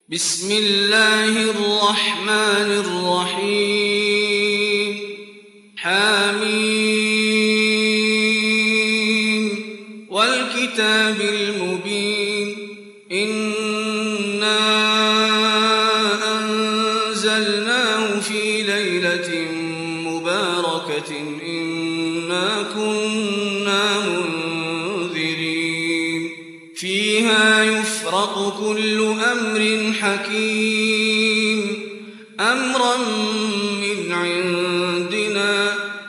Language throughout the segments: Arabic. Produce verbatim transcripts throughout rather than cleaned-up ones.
بسم الله الرحمن الرحيم حميم والكتاب المبين إنا أنزلناه في ليلة مباركة إنا كنا منذرين فيها يفرق كل أمر حكيم أمرا من عندنا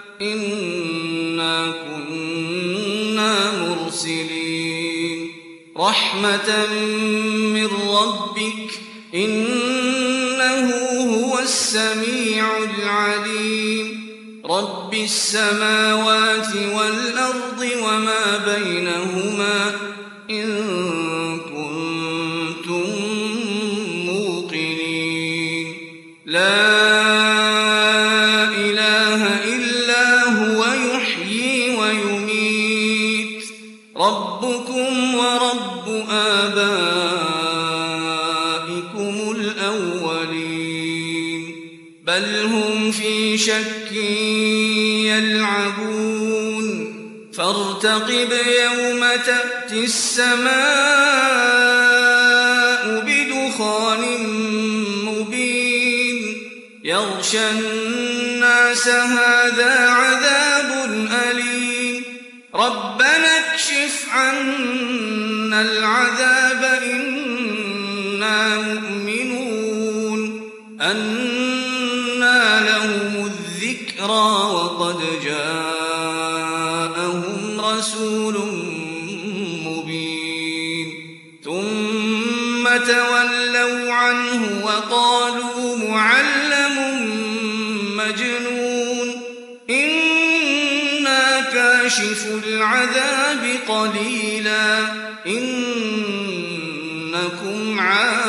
إنا كنا مرسلين رحمة من ربك إنه هو السميع العليم رب السماوات والأرض وما بينهما إن كنتم موقنين لا إله إلا هو يحيي ويميت ربكم ورب آبائكم الأولين بل هم في شك يلعبون فارتقب يوم تأتي السماء بدخان مبين يغشى الناس هذا عذاب أليم ربنا اكشف عنا العذاب إنا مؤمنون أنى لهم الذكرى وقد جاءهم رسول مبين ثم تولوا عنه وقالوا معلم مجنون إنا كاشف العذاب قليلا إنكم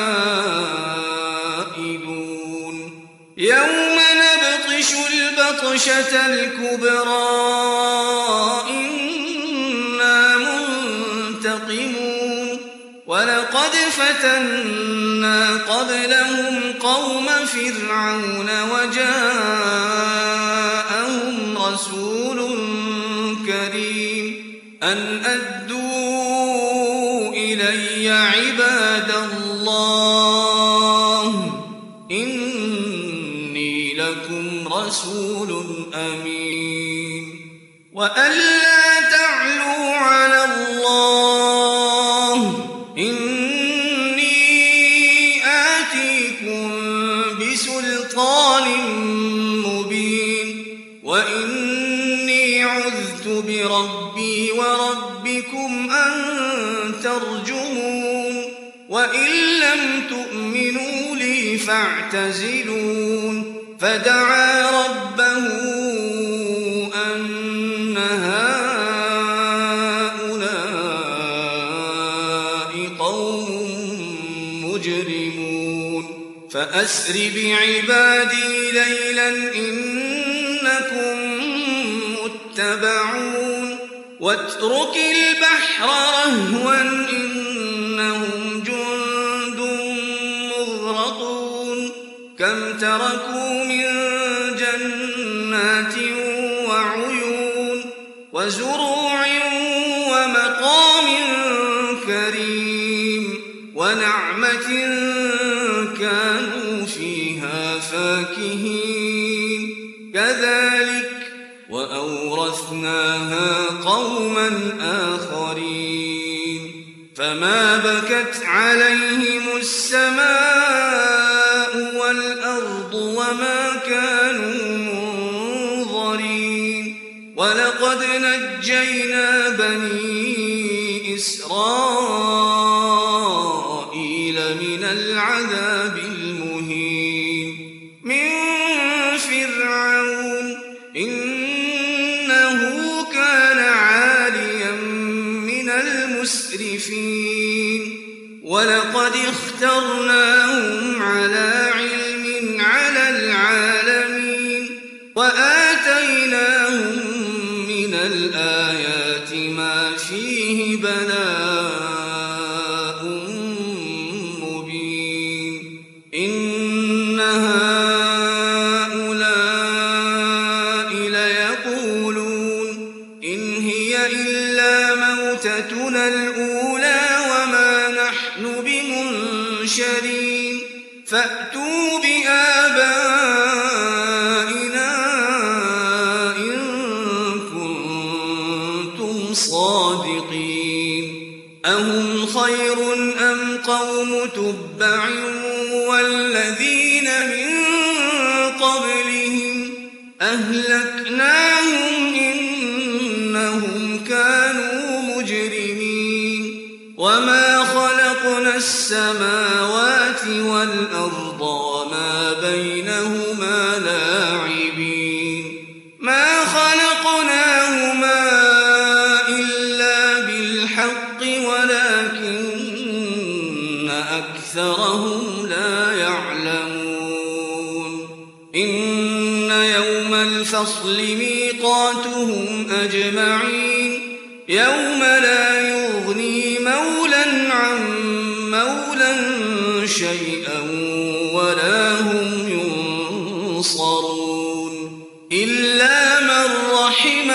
عائدون يوم نبطش البطشة الكبرى إنا منتقمون ولقد فتنا قبلهم قوم فرعون وجاءهم رسول كريم أن أدوا إلي عباد الله إني لكم رسول أمين وأن لا تعلوا على الله إني آتيكم بسلطان مبين وإني عذت بربي وربكم أن ترجمون وإن لم تؤمنوا لي فاعتزلون فدعا ربه أن هؤلاء قوم مجرمون فأسر بعبادي ليلا إنكم متبعون واترك البحر رهوا إنهم جند مغرقون كم تركوا من جنات وعيون وزروع ومقام كريم ونعمة كانوا فيها فاكهين كذلك وأورثناها قوما آخرين فما بكت عليهم السماء والأرض وما كانوا منظرين ولقد نجينا بني إسرائيل من العذاب المهين من فرعون إنه كان عاليا من المسرفين ولقد اخترناهم على علم على العالمين وآتيناهم من الآيات ما فيه بلاء مبين محشرين فأتوا بآبائنا إن كنتم صادقين أهم خير أم قوم تبع والذين من قبلهم أهلكناهم إنهم كانوا مجرمين وما خلقنا السماوات والأرض وما بينهما لاعبين ما خلقناهما إلا بالحق ولكن أكثرهم لا يعلمون إن يوم الفصل ميقاتهم أجمعين يوم لا يغني مولى عن مولى شيئا ولا هم ينصرون إلا من رحم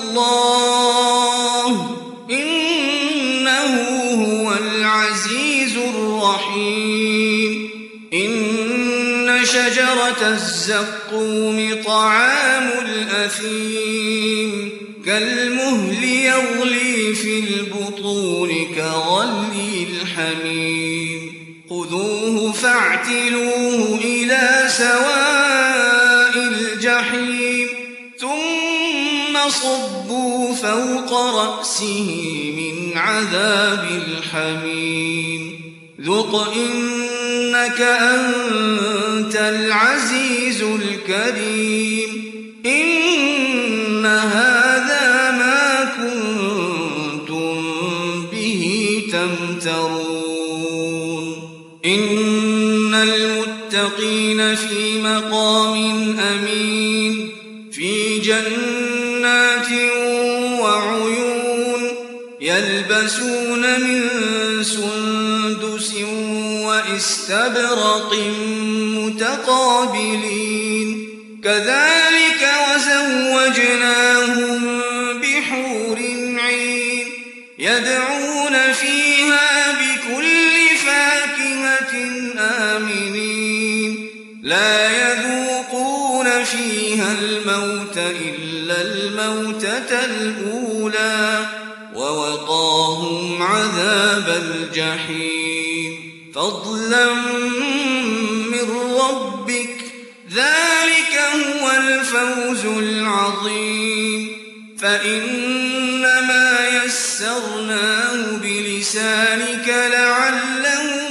الله إنه هو العزيز الرحيم إن شجرة الزقوم طعام الأثيم كالمهل يغلي في البطون كغلي الحميم خذوه فاعتلوه إلى سواء الجحيم ثم صبوا فوق رأسه من عذاب الحميم ذق إنك أنت العزيز الكريم إن هذا ما كنتم به تمترون إن المتقين في مقام أمين في جنات وعيون يلبسون من سندس وإستبرق متقابلين كذلك وزوجناهم بحور عين يدعون فيها بكل فاكهة آمنين لا يذوقون فيها الموت إلا الموتة الأولى ووقاهم عذاب الجحيم فضلا من ربك ذلك هو الفوز العظيم فإنما يسرناه بلسانك لعلهم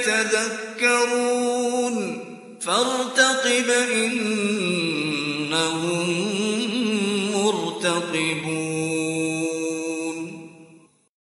يتذكرون فارتقب إنهم مرتقبون